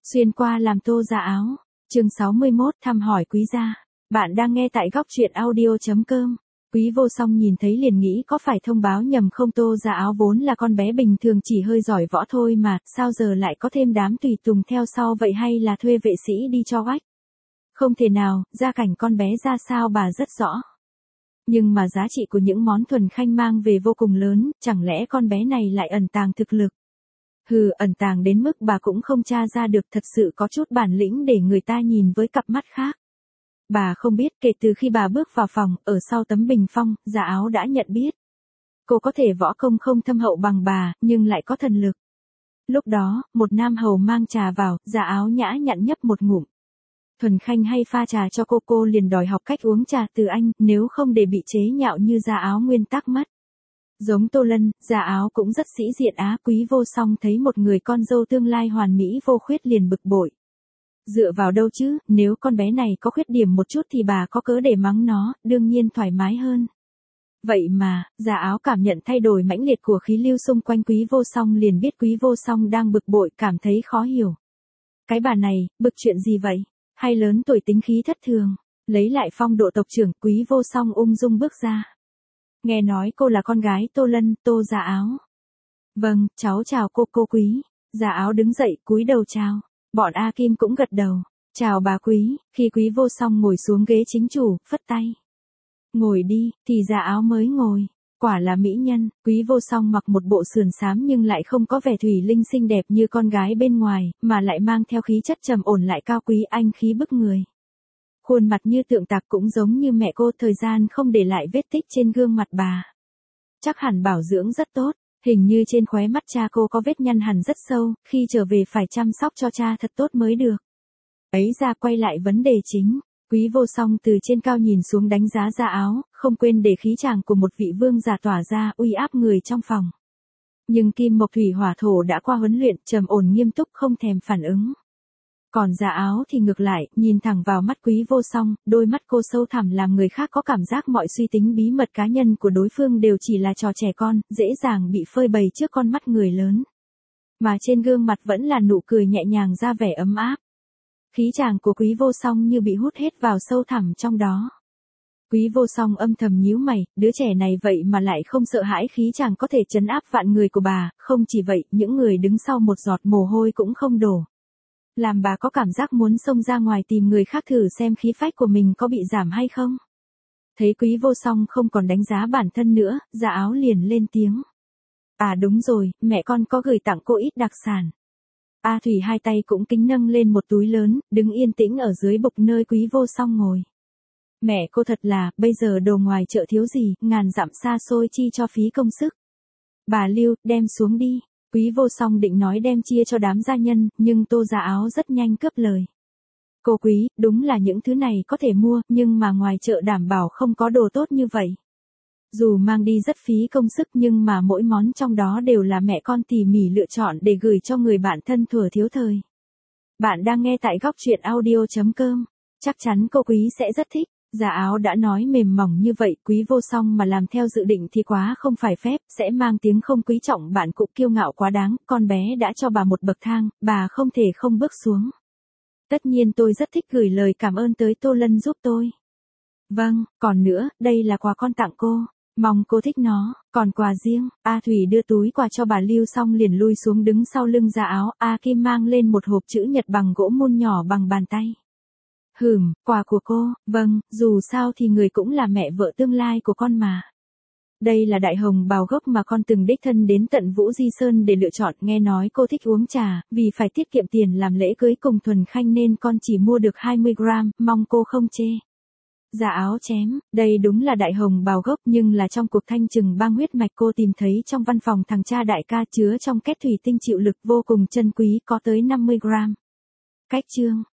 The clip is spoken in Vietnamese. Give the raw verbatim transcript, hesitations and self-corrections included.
Xuyên qua làm tô ra áo. Chương sáu mươi mốt thăm hỏi quý gia. Bạn đang nghe tại góc truyện audio.com. Quý vô song nhìn thấy liền nghĩ có phải thông báo nhầm không, tô ra áo vốn là con bé bình thường chỉ hơi giỏi võ thôi mà, sao giờ lại có thêm đám tùy tùng theo sau vậy, hay là thuê vệ sĩ đi cho oách? Không thể nào, gia cảnh con bé ra sao bà rất rõ. Nhưng mà giá trị của những món Thuần Khanh mang về vô cùng lớn, chẳng lẽ con bé này lại ẩn tàng thực lực? Hừ, ẩn tàng đến mức bà cũng không tra ra được, thật sự có chút bản lĩnh để người ta nhìn với cặp mắt khác. Bà không biết kể từ khi bà bước vào phòng, ở sau tấm bình phong, Dạ Áo đã nhận biết. Cô có thể võ công không thâm hậu bằng bà, nhưng lại có thần lực. Lúc đó, một nam hầu mang trà vào, Dạ Áo nhã nhặn nhấp một ngụm. Thuần Khanh hay pha trà cho cô, cô liền đòi học cách uống trà từ anh, nếu không để bị chế nhạo như Dạ Áo nguyên tắc mất. Giống Tô Lân, Dạ Áo cũng rất sĩ diện á. Quý vô song thấy một người con dâu tương lai hoàn mỹ vô khuyết liền bực bội. Dựa vào đâu chứ, nếu con bé này có khuyết điểm một chút thì bà có cớ để mắng nó, đương nhiên thoải mái hơn. Vậy mà, Dạ Áo cảm nhận thay đổi mãnh liệt của khí lưu xung quanh Quý vô song, liền biết Quý vô song đang bực bội, cảm thấy khó hiểu. Cái bà này, bực chuyện gì vậy? Hay lớn tuổi tính khí thất thường? Lấy lại phong độ tộc trưởng, Quý vô song ung dung bước ra. Nghe nói cô là con gái Tô Lân, Tô Dạ Áo. Vâng, cháu chào cô cô Quý. Dạ Áo đứng dậy, cúi đầu chào. Bọn A Kim cũng gật đầu. Chào bà Quý. Khi Quý vô song ngồi xuống ghế chính chủ, phất tay. Ngồi đi, thì Dạ Áo mới ngồi. Quả là mỹ nhân. Quý vô song mặc một bộ sườn xám nhưng lại không có vẻ thủy linh xinh đẹp như con gái bên ngoài, mà lại mang theo khí chất trầm ổn lại cao quý, anh khí bức người. Khuôn mặt như tượng tạc, cũng giống như mẹ cô, thời gian không để lại vết tích trên gương mặt bà. Chắc hẳn bảo dưỡng rất tốt, hình như trên khóe mắt cha cô có vết nhăn hẳn rất sâu, khi trở về phải chăm sóc cho cha thật tốt mới được. Ấy ra, quay lại vấn đề chính. Quý vô song từ trên cao nhìn xuống đánh giá Dạ Áo, không quên để khí chàng của một vị vương giả tỏa ra, uy áp người trong phòng. Nhưng kim mộc thủy hỏa thổ đã qua huấn luyện, trầm ổn nghiêm túc, không thèm phản ứng. Còn Dạ Áo thì ngược lại, nhìn thẳng vào mắt Quý vô song, đôi mắt cô sâu thẳm làm người khác có cảm giác mọi suy tính bí mật cá nhân của đối phương đều chỉ là trò trẻ con, dễ dàng bị phơi bày trước con mắt người lớn. Mà trên gương mặt vẫn là nụ cười nhẹ nhàng ra vẻ ấm áp. Khí chàng của Quý vô song như bị hút hết vào sâu thẳm trong đó. Quý vô song âm thầm nhíu mày, đứa trẻ này vậy mà lại không sợ hãi khí chàng có thể trấn áp vạn người của bà, không chỉ vậy, những người đứng sau một giọt mồ hôi cũng không đổ. Làm bà có cảm giác muốn xông ra ngoài tìm người khác thử xem khí phách của mình có bị giảm hay không. Thấy Quý vô song không còn đánh giá bản thân nữa, Dạ Áo liền lên tiếng. À đúng rồi, mẹ con có gửi tặng cô ít đặc sản. A Thủy hai tay cũng kính nâng lên một túi lớn, đứng yên tĩnh ở dưới bục nơi Quý vô song ngồi. Mẹ cô thật là, bây giờ đồ ngoài chợ thiếu gì, ngàn dặm xa xôi chi cho phí công sức. Bà Lưu, đem xuống đi. Quý vô song định nói đem chia cho đám gia nhân, nhưng Tô Dạ Áo rất nhanh cướp lời. Cô Quý, đúng là những thứ này có thể mua, nhưng mà ngoài chợ đảm bảo không có đồ tốt như vậy. Dù mang đi rất phí công sức nhưng mà mỗi món trong đó đều là mẹ con tỉ mỉ lựa chọn để gửi cho người bạn thân thuở thiếu thời. Bạn đang nghe tại góc truyện audio.com. Chắc chắn cô Quý sẽ rất thích. Dạ Áo đã nói mềm mỏng như vậy, Quý vô song mà làm theo dự định thì quá không phải phép, sẽ mang tiếng không quý trọng bạn cũng kiêu ngạo quá đáng, con bé đã cho bà một bậc thang, bà không thể không bước xuống. Tất nhiên tôi rất thích gửi lời cảm ơn tới Tô Lân giúp tôi. Vâng, còn nữa, đây là quà con tặng cô, mong cô thích nó, còn quà riêng. A Thủy đưa túi quà cho bà Lưu xong liền lui xuống đứng sau lưng Dạ Áo, A Kim mang lên một hộp chữ nhật bằng gỗ mun nhỏ bằng bàn tay. Hửm, quà của cô, vâng, dù sao thì người cũng là mẹ vợ tương lai của con mà. Đây là đại hồng bào gốc mà con từng đích thân đến tận Vũ Di Sơn để lựa chọn, nghe nói cô thích uống trà, vì phải tiết kiệm tiền làm lễ cưới cùng Thuần Khanh nên con chỉ mua được hai mươi gram, mong cô không chê. Dạ Áo chém, đây đúng là đại hồng bào gốc nhưng là trong cuộc thanh trừng bang huyết mạch cô tìm thấy trong văn phòng thằng cha đại ca chứa trong két thủy tinh chịu lực vô cùng chân quý có tới năm mươi gram. Cách chương.